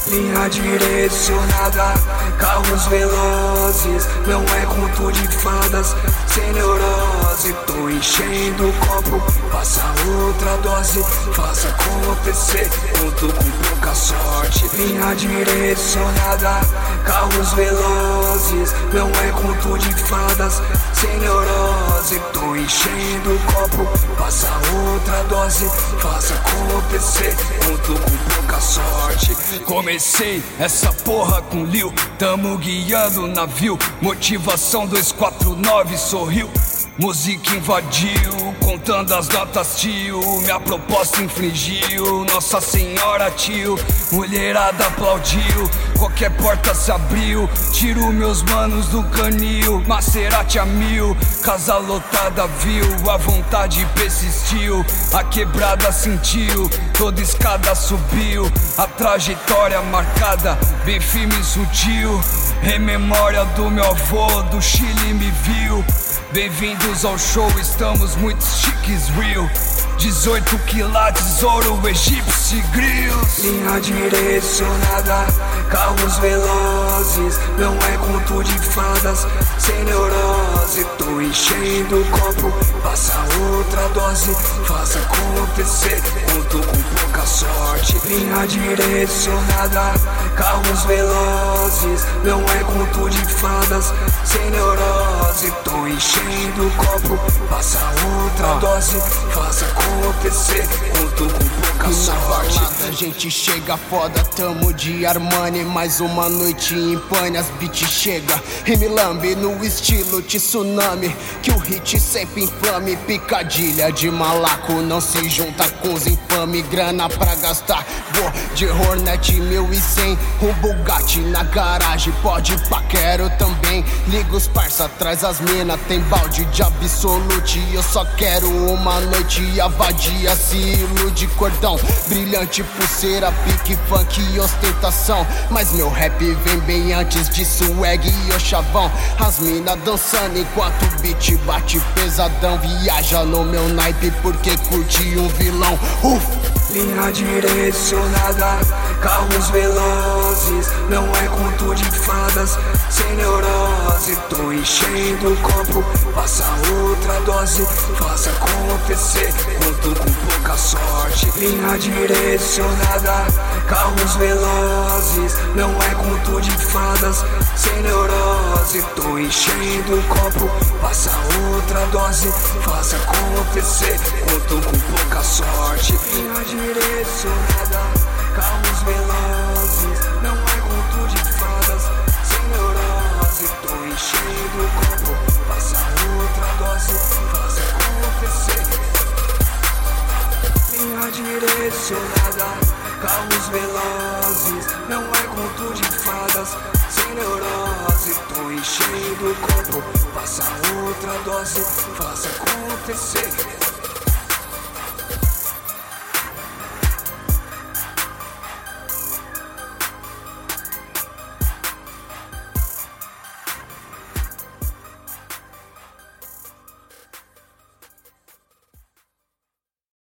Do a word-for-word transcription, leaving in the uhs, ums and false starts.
Linha direcionada, carros velozes, não é conto de fadas, sem neurose. Tô enchendo o copo, passa outra dose, faça acontecer, conto com pouca sorte. Linha direcionada, carros velozes, não é conto de fadas, sem neurose. Tô enchendo o copo, passa outra dose, faça acontecer, conto com pouca sorte. Comecei essa porra com Lil, tamo guiando o navio, motivação dois quatro nove sorriu. Música invadiu, contando as notas tio, minha proposta infringiu, Nossa Senhora tio, mulherada aplaudiu, qualquer porta se abriu, tiro meus manos do canil, Maserati a mil, casa lotada viu, a vontade persistiu, a quebrada sentiu, toda escada subiu, a trajetória marcada, bem firme e sutil, em memória do meu avô, do Chile me viu. Bem-vindos ao show, estamos muito chiques, real. dezoito quilates, ouro, egípcio, grills. Linha direcionada, carros velozes, não é conto de fadas, sem neurose. Tô enchendo o copo, passa outra dose, faça acontecer, conto com pouca sorte. Linha direcionada, carros velozes, não é conto de fadas, sem neurose. Tô enchendo o copo, passa outra dose, faça acontecer, conto com pouca sorte. A gente chega foda, tamo de Armani, mais uma noite em pane, as beat chega e me lambe no estilo tsunami, que o hit sempre inflame, picadilha de malaco, não se junta com os infame, grana pra gastar, vou de Hornet mil e cem, um Bugatti na garagem, pode pá, quero também, liga os parça, traz as mina, tem balde de Absolute, eu só quero uma noite e a vadia se ilude, cordão brilhante, pulseira, pique, funk e ostentação, mas meu rap vem bem antes de swag e o chavão, as mina dançando enquanto o beat bate pesadão, viaja no meu naipe porque curte um vilão. Uf! Linha direcionada, carros velozes, não é conto de fadas, sem neurose. Tô enchendo o copo, passa outra dose, faça acontecer, conto com pouca sorte. Linha direcionada, carros velozes, não é conto de fadas, sem neurose. Tô enchendo o copo, passa outra dose, faça acontecer, conto com pouca sorte. Linha direcionada, carros velozes, não é conto de fadas, sem neurose. Tô enchendo o copo, passa outra dose, faça acontecer. Linha direcionada, carros velozes, não é conto de fadas, sem neurose. Tô enchendo o copo, passa outra dose, faça acontecer.